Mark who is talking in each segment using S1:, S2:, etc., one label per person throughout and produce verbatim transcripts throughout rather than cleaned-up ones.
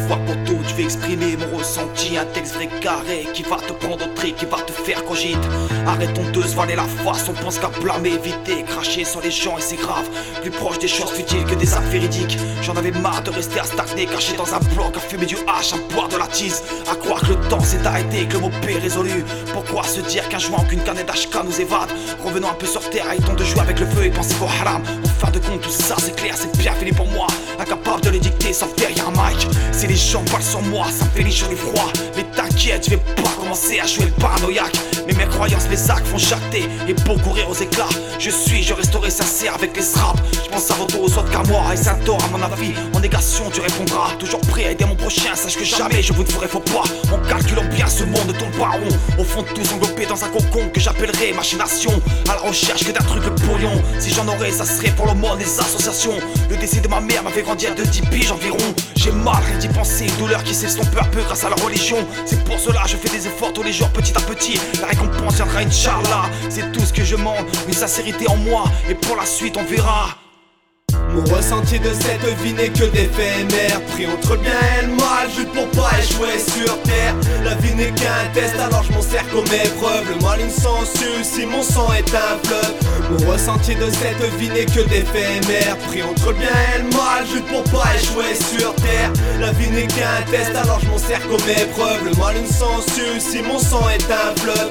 S1: fois pour toutes, je vais exprimer mon ressenti. Un texte vrai carré qui va te prendre au tri, qui va te faire cogiter. Arrêtons de se valer la face, on pense qu'à blâmer, éviter, cracher sur les gens et c'est grave. Plus proche des choses futiles que des actes véridiques. J'en avais marre de rester à stagner, caché dans un bloc, à fumer du hache, à boire de la tease. À croire que le temps s'est arrêté, que le mot P est résolu. Pourquoi se dire qu'un joint, qu'une canette d'H K nous évade? Revenons un peu sur terre, arrêtons de jouer avec le feu et pensez qu'au haram. En fin de compte tout ça c'est clair, c'est bien fini pour moi. Incapable de les dicter sauf derrière un mic. Si les gens parlent sur moi, ça me fait les chaud et froid. Mais t'inquiète, je vais pas commencer à jouer le paranoïaque. Mais mes croyances, mes actes font jacter et beaucoup rire aux éclats. Je suis, je resterai sincère avec les straps. Je pense avant tout aux autres qu'à moi et c'est un tort à mon avis. En négation tu répondras, toujours prêt à aider mon prochain. Sache que jamais je vous ne ferai faux pas. En calculant bien ce monde ne tourne pas rond. Au fond de tous englobés dans un cocon que j'appellerai machination. À la recherche que d'un truc le pourrion. Si j'en aurais ça serait pour le monde des associations. Le décès de ma mère m'a fait grandir de dix piges environ. J'ai mal rien d'y penser, une douleur qui s'estompe peu à peu grâce à la religion. C'est pour cela je fais des efforts tous les jours petit à petit. La récompense viendra Inch'Allah. C'est tout ce que je demande, une sincérité en moi. Et pour la suite on verra.
S2: Mon ressenti de cette vie n'est que d'éphémère. Pris entre le bien et le mal, juste pour pas échouer sur terre. La vie n'est qu'un test, alors je m'en sers comme épreuve. Le mal une censure, si mon sang est un fleuve. Mon ressenti de cette vie n'est que d'éphémère. Pris entre le bien et le mal, juste pour pas échouer sur terre. La vie n'est qu'un test, alors je m'en sers comme épreuve. Le mal une censure, si mon sang est un fleuve.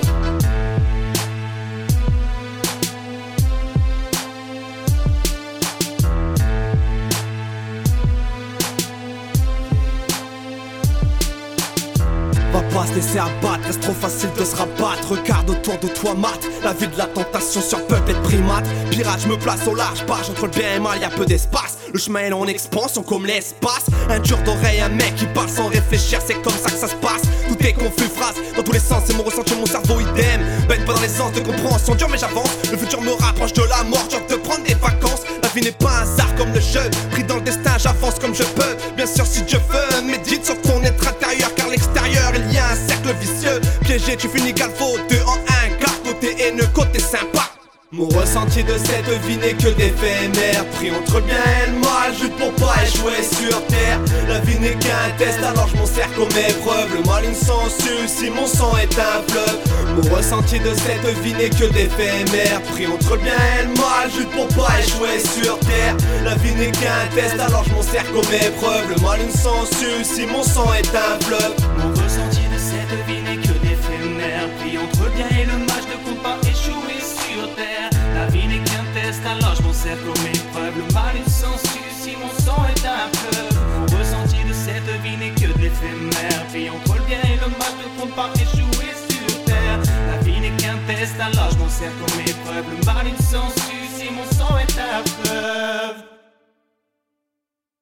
S2: Va pas se laisser abattre, reste trop facile de se rabattre. Regarde autour de toi mat, la vie de la tentation sur peuple et de primate. Pirate, je me place au large, barge entre le bien et le mal, y'a peu d'espace. Le chemin est en expansion comme l'espace. Un dur d'oreille, un mec qui parle sans réfléchir, c'est comme ça que ça se passe. Tout est confus, phrase, dans tous les sens, c'est mon ressenti, mon cerveau idem. Baigne pas dans les sens de compréhension, dur mais j'avance. Le futur me rapproche de la mort, j'ai envie de prendre des vacances. La vie n'est pas un hasard comme le jeu, pris dans le destin, j'avance comme je peux. Bien sûr si Dieu veut, médite sur ton être intérieur, car l'extérieur il y a un cercle vicieux. Piégé, tu finis galvo, deux en un, car côté haineux, côté sympa. Mon ressenti de cette vie n'est que d'éphémère. Pris entre le bien et le mal, juste pour pas échouer sur terre. La vie n'est qu'un test, alors je m'en sers comme épreuve. Le mal une censure, si mon sang est un fleuve. Mon ressenti de cette vie n'est que d'éphémère. Pris entre le bien et le mal, juste pour pas échouer sur terre. La vie n'est qu'un test, alors je m'en sers comme épreuve. Le mal une censure, si mon sang est un fleuve.
S3: Mon ressenti de cette vie n'est que d'éphémère. Pris entre le bien et le mal, je ne compte pas échouer sur terre. La vie n'est qu'un test, alors je m'en sers comme épreuve. Le mal une censure, si mon sang est un fleuve. Mon ressenti de cette vie n'est que d'éphémère. Puis entre le bien et le mal, je ne compte pas échouer sur terre. La vie n'est qu'un test, alors je m'en sers comme épreuve. Le mal une censure,